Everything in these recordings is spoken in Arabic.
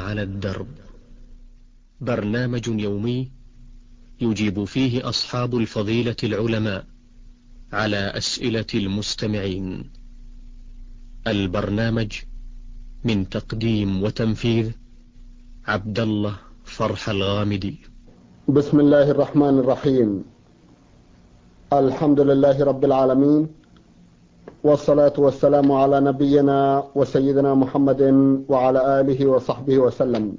على الدرب، برنامج يومي يجيب فيه أصحاب الفضيلة العلماء على أسئلة المستمعين. البرنامج من تقديم وتنفيذ عبد الله فرح الغامدي. بسم الله الرحمن الرحيم. الحمد لله رب العالمين، والصلاة والسلام على نبينا وسيدنا محمد وعلى آله وصحبه وسلم.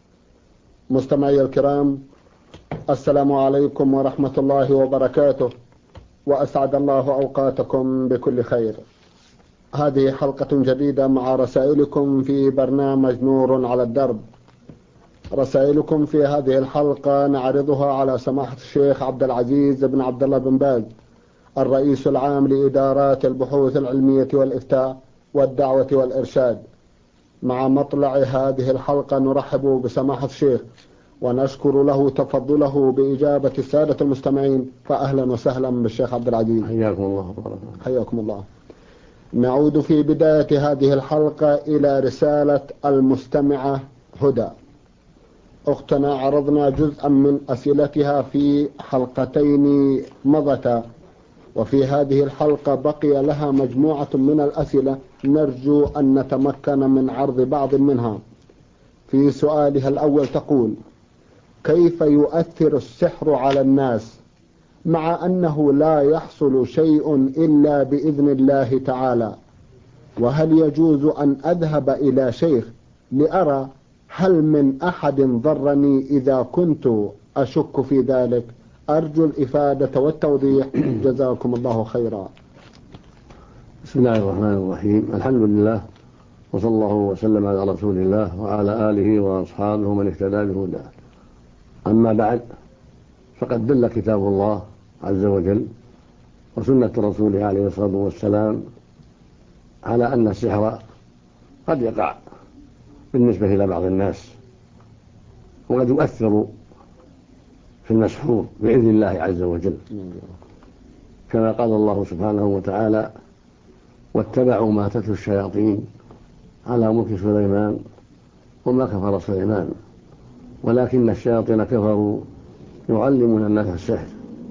مستمعي الكرام، السلام عليكم ورحمة الله وبركاته، وأسعد الله أوقاتكم بكل خير. هذه حلقة جديدة مع رسائلكم في برنامج نور على الدرب. رسائلكم في هذه الحلقة نعرضها على سماحة الشيخ عبد العزيز بن عبد الله بن باز، الرئيس العام لإدارات البحوث العلمية والإفتاء والدعوة والإرشاد. مع مطلع هذه الحلقة نرحب بسماحة الشيخ ونشكر له تفضله بإجابة السادة المستمعين، فأهلا وسهلا بالشيخ عبد العزيز. حياكم الله. حياكم الله. نعود في بداية هذه الحلقة إلى رسالة المستمعة هدى. أختنا عرضنا جزءا من أسئلتها في حلقتين مضتا، وفي هذه الحلقة بقي لها مجموعة من الأسئلة نرجو أن نتمكن من عرض بعض منها. في سؤالها الأول تقول: كيف يؤثر السحر على الناس مع أنه لا يحصل شيء إلا بإذن الله تعالى؟ وهل يجوز أن أذهب إلى شيخ لأرى هل من أحد ضرني إذا كنت أشك في ذلك؟ أرجو الإفادة والتوضيح، جزاكم الله خيرا. بسم الله الرحمن الرحيم. الحمد لله، وصلى الله وسلم على رسول الله وعلى آله وأصحابه ومن اهتدى بهداه. أما بعد، فقد دل كتاب الله عز وجل وسنة رسوله عليه الصلاة والسلام على أن السحر قد يقع بالنسبة إلى بعض الناس، وقد يؤثر في المسحور بإذن الله عز وجل، كما قال الله سبحانه وتعالى: واتبعوا ما تتلو الشياطين على ملك سليمان وما كفر سليمان ولكن الشياطين كفروا يعلمون الناس السحر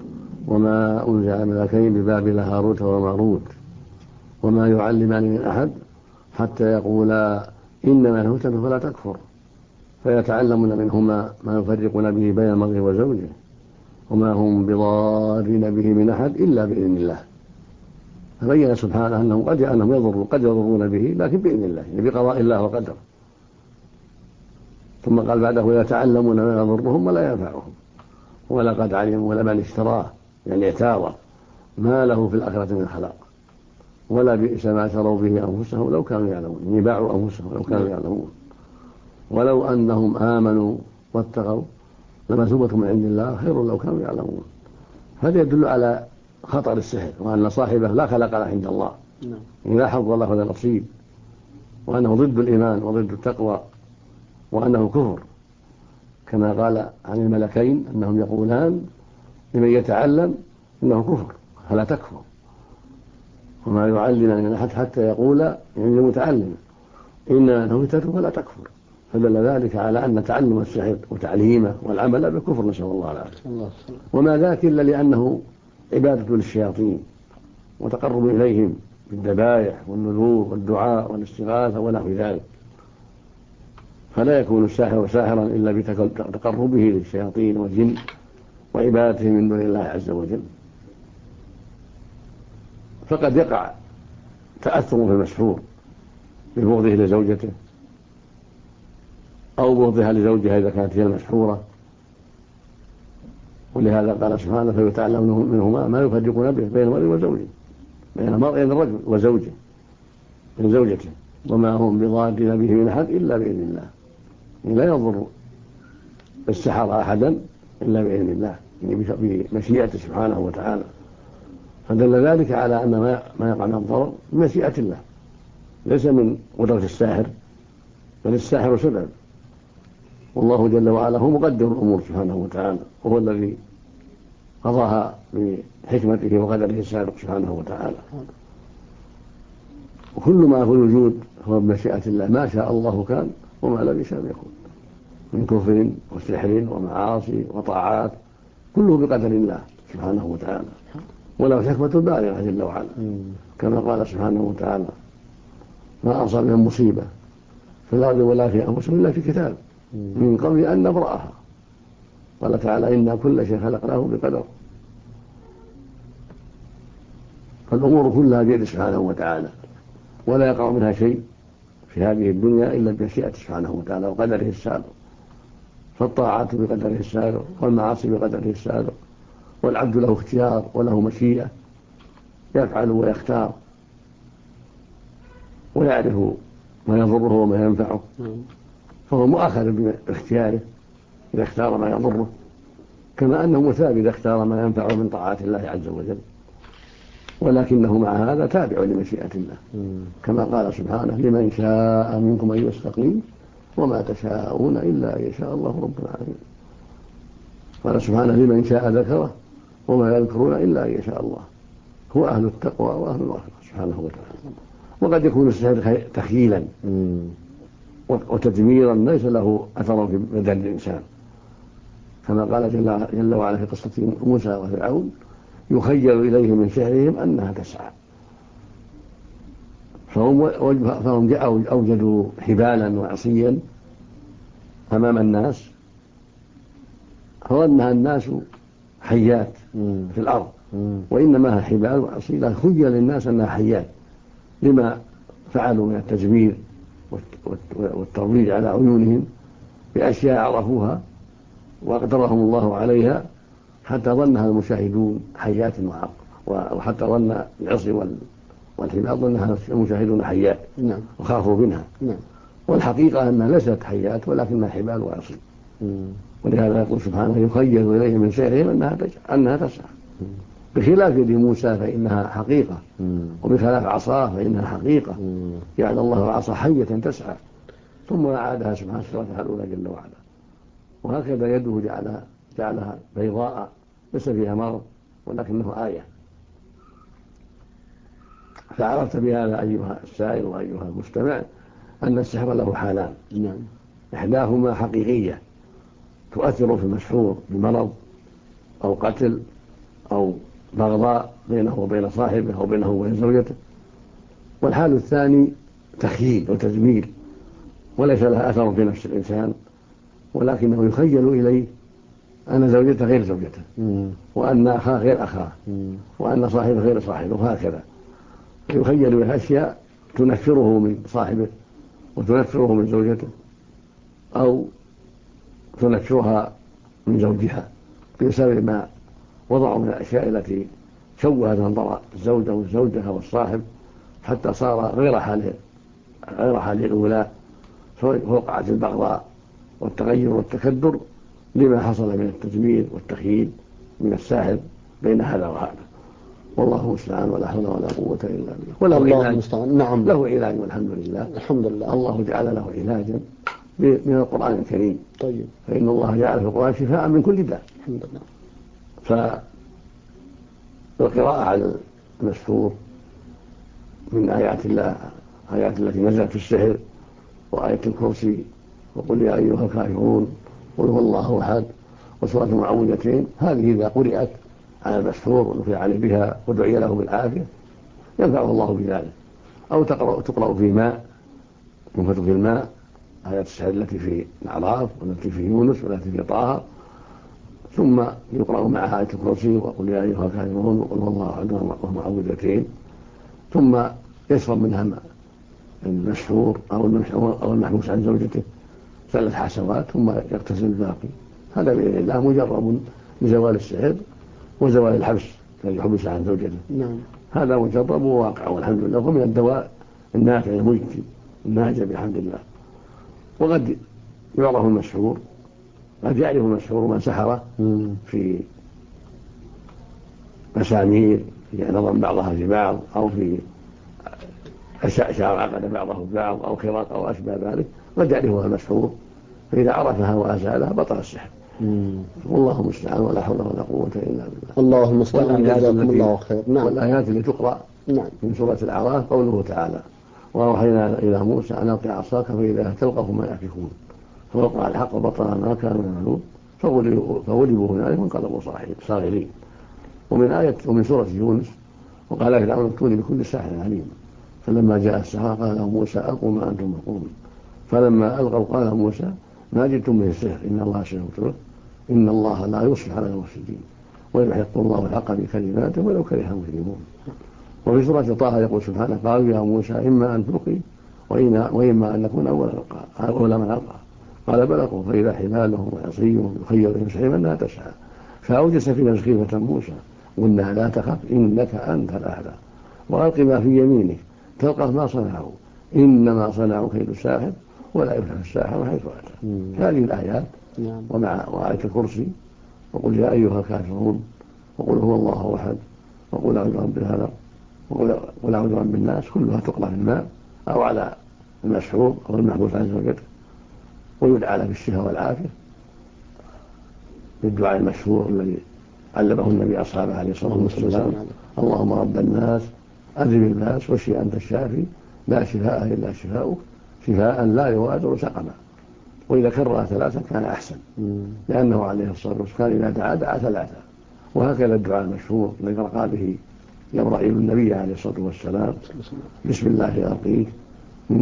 وما أنزل على الملكين ببابل هاروت وماروت وما يعلمان من أحد حتى يقولا إنما نفتن فلا تكفر فيتعلمون منهما ما يفرقون به بين المرء وزوجه وما هم بضارين به من أحد إلا بإذن الله. فبين سبحانه أنهم قد يضرون به لكن بإذن الله، يعني بقضاء الله وقدره. ثم قال بعده: يتعلمون ما يضرهم ولا ينفعهم ولقد علموا لمن اشتراه، يعني اعتاض ما له في الآخرة من خلاق ولا بئس ما شروا به أنفسهم لو كانوا يعلمون، يعني باعوا أنفسهم لو كانوا يعلمون. ولو أنهم آمنوا واتقوا لمثوبة من عند الله خير لو كانوا يعلمون. هذا يدل على خطر السحر، وأن صاحبه لا خلق له عند الله، لا حظ له ولا نصيب، وأنه ضد الإيمان وضد التقوى، وأنه كفر، كما قال عن الملكين أنهم يقولان لمن يتعلم إنه كفر فلا تكفر وما يعلم من أحد حتى يقول يعني المتعلم إنما نفتن فلا تكفر. فدل ذلك على أن تعلم السحر وتعليمه والعمل بكفر، نسأل الله العافية. وما ذاك إلا لأنه عبادة للشياطين وتقرب إليهم بالذبائح والنذور والدعاء والاستغاثة ونحو ذلك، فلا يكون الساحر ساحرا إلا بتقربه للشياطين والجن وعبادته من دون الله عز وجل. فقد يقع تأثر في المسحور ببغضه لزوجته أو بغضها لزوجها إذا كانت هي المسحورة، ولهذا قال سبحانه: فيتعلمون منهما ما يفرقون به بين المرء وزوجه، بين الرجل وزوجه من زوجته وما هم بضارين به من أحد إلا بإذن الله. لا يضر السحر أحدا إلا بإذن الله، يعني بمشيئته سبحانه وتعالى. فدل ذلك على أن ما يقع من الضرر بمشيئة الله، ليس من قدرة الساحر، بل الساحر سبب، والله جل وعلا هو مقدر الأمور سبحانه وتعالى، وهو الذي قضاها بحكمته وقدره السابق سبحانه وتعالى. وكل ما في الوجود هو بمشيئة الله، ما شاء الله كان وما لم يشاء يكون. من كفر وسحر ومعاصي وطاعات، كله بقدر الله سبحانه وتعالى، وله حكمة بالغة جل وعلا، كما قال سبحانه وتعالى: ما أصاب من مصيبة في الأرض ولا في أنفسهم إلا في كتاب من قبل أن نبرأها. قال تعالى: إنا كل شيء خلقناه بقدر. فالأمور كلها بيده سبحانه وتعالى، ولا يقع منها شيء في هذه الدنيا إلا بمشيئته سبحانه وتعالى وقدره السابق. فالطاعات بقدره السابق والمعاصي بقدره السابق، والعبد له اختيار وله مشيئة، يفعل ويختار ويعرف ما يضره وما ينفعه، فهو مؤاخذ باختياره إذا اختار ما يضره، كما أنه مثاب إذا اختار ما ينفعه من طاعات الله عز وجل، ولكنه مع هذا تابع لمشيئة الله، كما قال سبحانه: لمن شاء منكم أن يستقيم وما تشاءون إلا أن يشاء الله رب العالمين. قال سبحانه: لمن شاء ذكره وما يذكرون إلا أن يشاء الله. هو أهل التقوى وأهل المغفرة سبحانه وتعالى. وقد يكون السحر تخييلا وتدميرا ليس له أثر في بدن الإنسان، كما قال جل وعلا في قصة موسى وفرعون: يخيل إليه من سحرهم أنها تسعى. فهم أوجدوا حبالا وعصيا أمام الناس، فظنها الناس حيات في الأرض، وإنما هي حبال وعصي، لا خيل للناس أنها حيات لما فعلوا من التزوير والترويج على عيونهم بأشياء عرفوها وأقدرهم الله عليها، حتى ظنها المشاهدون حيات وحتى ظن العصي والحبال ظنها المشاهدون حيات وخافوا منها. والحقيقة أنها ليست حيات ولكنها حبال وعصي. ولهذا يقول سبحانه: يخيل إليه من سحرهم أنها تسعى، بخلاف يد موسى فإنها حقيقة، وبخلاف عصاه فإنها حقيقة. جعل الله العصا حية تسعى ثم أعادها سبحانه صورتها الأولى جل وعلا. وهكذا يده جعلها بيضاء ليس فيها مرض ولكنه آية. فعرفت بهذا أيها السائل وأيها المستمع أن السحر له حالان: إحداهما حقيقية تؤثر في المسحور بمرض أو قتل أو بغضاء بينه وبين صاحبه أو بينه وبين زوجته. والحال الثاني تخييل وتجميل وليس لها أثر في نفس الإنسان، ولكنه يخيل إليه أن زوجته غير زوجته، وأن أخاه غير أخاه، وأن صاحبه غير صاحبه، وهكذا يخيل إليه أشياء تنفره من صاحبه وتنفره من زوجته أو تنفرها من زوجها بسبب ما وضعوا من الأشياء التي شوهت منظر الزوجة والزوجة والصاحب، حتى صار غير حال الأولى، فوقعت البغضاء والتغير والتكدر لما حصل من التجميل والتخييل من الساحر بين هذا وهذا. والله المستعان، ولا حول ولا قوة إلا بالله. الله المستعان. نعم، له علاج والحمد لله. الحمد لله. الله جعل له علاجا من القرآن الكريم. طيب. فإن الله جعل في القرآن شفاء من كل داء. الحمد لله. فالقراءة على المسحور من آيات الله، آيات التي نزلت في السحر، وآية الكرسي، وقل يا أيها الكافرون، قل هو الله أحد، وسورة المعوذتين، هذه إذا قرأت على المسحور ونفع عليه بها ودعي له بالعافية ينفعه الله بذلك. أو تقرأ في ماء، تنفث في الماء، آيات السحر التي في الأعراف والتي في يونس والتي في طه، ثم يقرأ معها آية الكرسي وقل يا أيها الكافرون وقل هو الله أحد والمعوذتين، ثم يشرب منها المسحور أو المحبوس عن زوجته 3 حسوات ثم يغتسل الباقي. هذا بإذن الله مجرب لزوال السحر وزوال الحبس الذي يحبس عن زوجته. هذا مجرب وواقع والحمد لله، ومن الدواء النافع المجدي الناجع بحمد الله. وقد يعرف المسحور، قد يعرف المسحور من سحره في مسامير نظم بعضها في بعض، أو في أشعار عقد بعضه ببعض، أو خراق أو أشبه ذلك، قد يعرفها المسحور، فإذا عرفها وأزالها بطل السحر. والله المستعان، ولا حول ولا قوة إلا بالله. الله المستعان، جزاكم الله خير. والآيات اللي تقرأ من سورة الأعراف قوله تعالى: وأوحينا إلى موسى أن ألق عصاك فإذا تلقف ما يأفكون. فوقع الحق وبطل ما كانوا يعملون فغلبوا هنالك وانقلبوا صاغرين. ومن سورة يونس وقال فرعون ائتوني بكل ساحر عليم فلما جاء السحرة قال لهم موسى ألقوا ما أنتم ملقون فلما ألقوا قال موسى ما جئتم به السحر إن الله سيبطله إن الله لا يصلح على المفسدين ويحق الله الحق بكلماته ولو كره المجرمون. وفي سورة طه يقول سبحانه قالوا يا موسى إما أن تلقي وإما أن نكون أول من ألقى قال بل ألقوا فإذا حبالهم وعصيهم يخيل يسحب أنها تسعى فأوجس في نفسه خيفة موسى قلنا لا تخف إنك أنت الأعلى وألق ما في يمينك تلقف ما صنعوا إنما صنعوا كيد الساحر ولا يفلح الساحر حيث أتى. هذه الآيات ومع وآية الكرسي وقل يا أيها الكافرون وقل هو الله أحد وقل أعوذ برب الفلق وقل أعوذ برب الناس كلها تقرأ في الماء أو على المسحور أو المحبوس عن زوجته ويدعى له بالشفاء والعافية بالدعاء المشهور الذي علمه النبي أصحابه عليه الصلاة والسلام اللهم رب الناس أذهب الباس واشف أنت الشافي لا شفاء إلا شفاؤك شفاء لا يغادر سقما. وإذا كرر ثلاثة كان أحسن لأنه عليه الصلاة والسلام إذا دعا ثلاثة. وهكذا الدعاء المشهور الذي قال به جبرائيل النبي عليه الصلاة والسلام بسم الله أرقيك من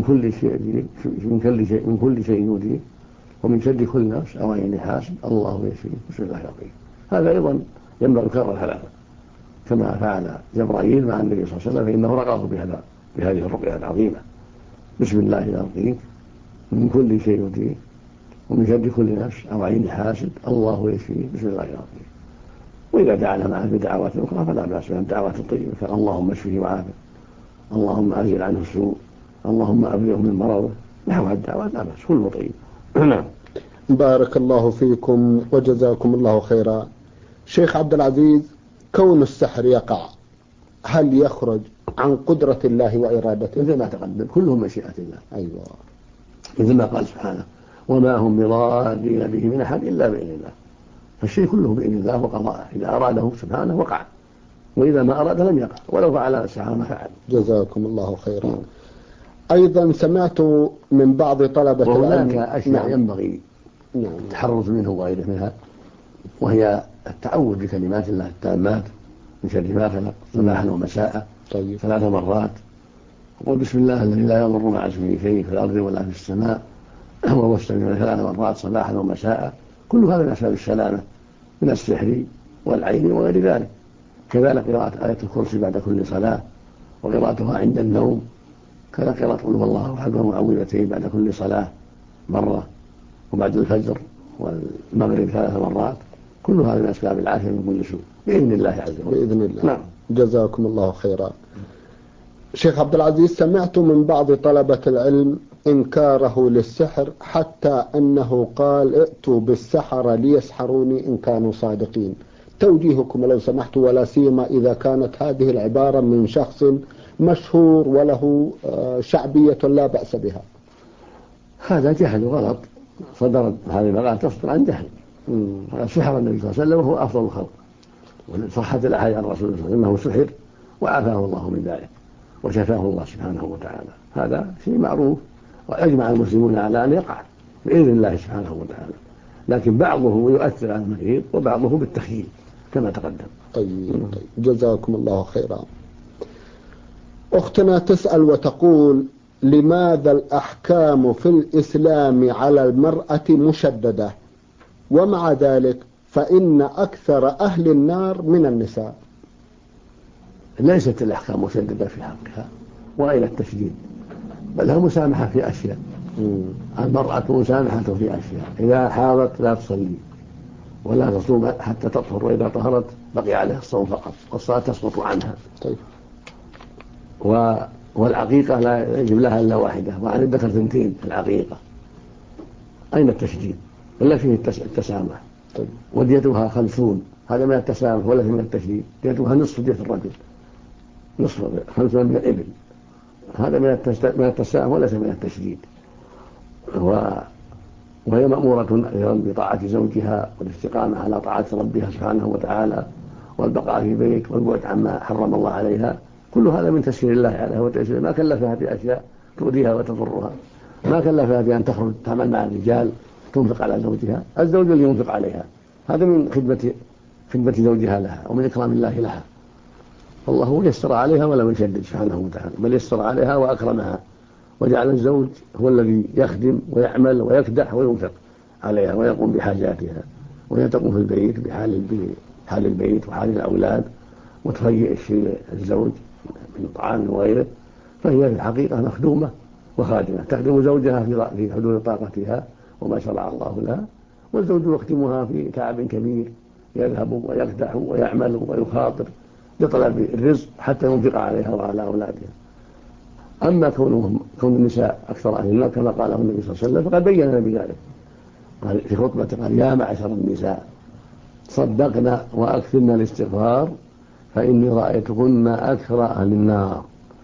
كل شيء يؤذيك ومن شر كل نفس أو عين حاسد الله يشفيك بسم الله أرقيك. هذا أيضا ينبغي كرر ثلاثة كما فعل جبرائيل مع النبي صلى الله عليه وسلم فإنه رقاه بهذه الرقية العظيمة بسم الله أرقيك من كل شيء يؤذيك ومن شر كل نفس أو عين حاسد الله يشفيك بسم الله أرقيك. وإذا دعنا معه بدعوات أخرى فلا بأس بها الدعوات الطيبة اللهم اشفه وعافه اللهم أزل عنه السوء اللهم أبلغه من مرضه نحو الدعوات لا بأس كله طيب. نعم. بارك الله فيكم وجزاكم الله خيرا. شيخ عبد العزيز، كون السحر يقع هل يخرج عن قدرة الله وإرادته؟ مثل ما تقدم كلهم مشيئة الله. أيوة. مثل ما قال سبحانه وما هم بضارين به من أحد إلا بإذن الله. فالشيء كله بإذن الله وقضاءه إذا أراده سبحانه وقع وإذا ما أراد لم يقع ولو فعل السحر ما فعل. جزاكم الله خيرا. أيضا سمعت من بعض طلبة وهناك أشياء ينبغي التحرز منه وغيره منها وهي التعوذ بكلمات الله التامات من شر ما خلق صباحا ومساء 3 مرات وقل بسم الله الذي لا يضر مع اسمه شيء في الأرض ولا في السماء وهو السميع 3 مرات صباحا ومساء كل هذا من أسباب السلامة من السحر والعين وغير ذلك. كذلك قراءة آية الكرسي بعد كل صلاة وقراءتها عند النوم كذا قراءة قل هو الله أحد ومعوذتين بعد كل صلاة مرة وبعد الفجر والمغرب 3 مرات كل هذا من أسباب العافية من كل سوء بإذن الله عز وجل. بإذن الله. نعم. جزاكم الله خيرا. شيخ عبد العزيز، سمعت من بعض طلبة العلم إنكاره للسحر حتى أنه قال ائتوا بالسحرة ليسحروني إن كانوا صادقين. توجيهكم لو سمحت ولا سيما إذا كانت هذه العبارة من شخص مشهور وله شعبية لا بأس بها. هذا جهل وغلط صدر هذه المقالة تصدر عن جهل. سحر النبي صلى الله عليه وسلم وهو أفضل الخلق وصحت الأحاديث عن رسول الله أنه سحر وعافاه الله من ذلك وشفاه الله سبحانه وتعالى. هذا شيء معروف وأجمع المسلمون على أن يقع بإذن الله سبحانه وتعالى لكن بعضه يؤثر على المريض وبعضه بالتخييل كما تقدم. طيب جزاكم الله خيرا. أختنا تسأل وتقول لماذا الأحكام في الإسلام على المرأة مشددة ومع ذلك فإن أكثر أهل النار من النساء؟ ليست الأحكام مشددة في حقها وإلى التشديد بل هي مسامحة في أشياء. المرأة مسامحة في أشياء إذا حاضت لا تصلي ولا تصوم حتى تطهر وإذا طهرت بقي عليها الصوم فقط والصلاة تسقط عنها. طيب. والعقيقة لا يجب لها إلا واحدة وعن الذكر 2 العقيقة. أين التشديد؟ ولا فيه التسامح. طيب. وديتها 50 هذا من التسامح ولا فيه من التشديد. ديتها نصف دية الرجل نصف 5 من الإبل هذا من التسامح وليس من التشديد. وهي مأمورة أيضا بطاعة زوجها والاستقامة على طاعة ربها سبحانه وتعالى والبقاء في بيت والبعد عما حرم الله عليها. كل هذا من تسهيل الله عليها وتيسير. ما كلفها بأشياء تؤذيها وتضرها ما كلفها بأن تخرج تعمل مع الرجال تنفق على زوجها، الزوج اللي ينفق عليها، هذا من خدمة زوجها لها ومن إكرام الله لها. الله يسر عليها ولم يشدد سبحانه وتعالى، بل يسر عليها وأكرمها، وجعل الزوج هو الذي يخدم ويعمل ويكدح وينفق عليها ويقوم بحاجاتها، وهي تقوم في البيت بحال البيت وحال الأولاد، وتهيئ الشيء الزوج من طعام وغيره. فهي في الحقيقة مخدومة وخادمة، تخدم زوجها في حدود طاقتها وما شرع الله لها، والزوج يخدمها في تعب كبير، يذهب ويكدح ويعمل ويخاطر لطلب الرزق حتى ينفق عليها وعلى أولادها. أما كون النساء أكثر أهل النار كما قاله النبي صلى الله عليه وسلم فقد بين بذلك، قال في خطبته قال: يا معشر النساء صدقنا وأكثرنا الاستغفار فإني رأيتكن أكثر أهل النار.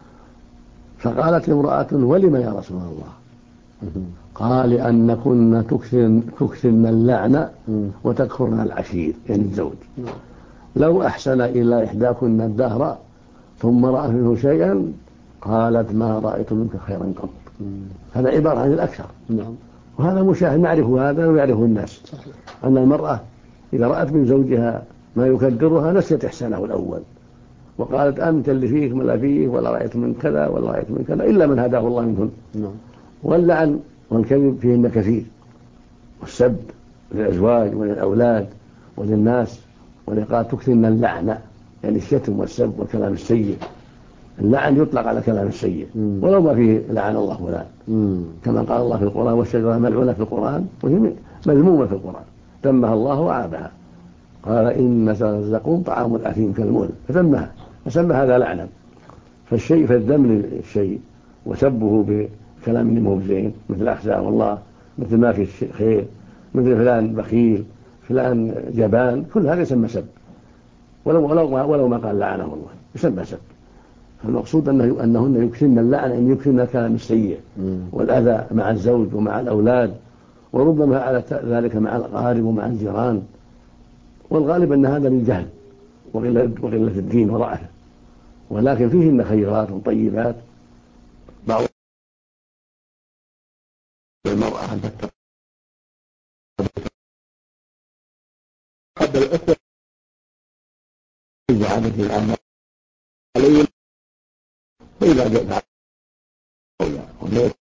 فقالت امرأة: ولم يا رسول الله؟ قال: لأنكن تكثرن اللعنة وتكفرن العشير، يعني الزوج. لو أحسن إلى إحداكن الدهر ثم رأى منه شيئا قالت: ما رأيت منك خيرا قط. هذا عبارة عن الأكثر. وهذا مشاهد، نعرف هذا ويعرفه الناس، أن المرأة إذا رأت من زوجها ما يكدرها نسيت إحسانه الأول، وقالت: أنت اللي فيك ولا فيه، ولا رأيت من كذا ولا رأيت من كذا، إلا من هداه الله منهن. واللعن والكذب فيهن كثير، والسب للأزواج وللأولاد وللناس، ولقال تكثرن اللعنة، يعني الشتم والسب والكلام السيء. اللعن يطلق على كلام السيء ولو ما فيه لعن الله فلان، كما قال الله في القرآن: والشجرة ملعونة في القرآن وهي مذمومة في القرآن ذمها الله وعابها. قال: إن مثل الزقوم طعام الأثيم كالمهل، فذمها فسمى هذا لعنا. فالشيء فالذم للشيء وسبه بكلام مو زين، مثل أخزى والله، مثل ما في خير، مثل فلان بخيل، فلان جبان، كل هذا يسمى سب، ولو ما قال لعنه الله يسمى سب. فالمقصود أنهن يكثرن اللعن، أن يكثرن الكلام السيء والأذى مع الزوج ومع الأولاد، وربما على ذلك مع الأقارب ومع الجيران. والغالب أن هذا من جهل وقلة الدين وضعفه، ولكن فيهن خيرات طيبات. بعض المرأة أن تتقى قد الأخوة إذا عادت الأمر عليهم، وإذا جاء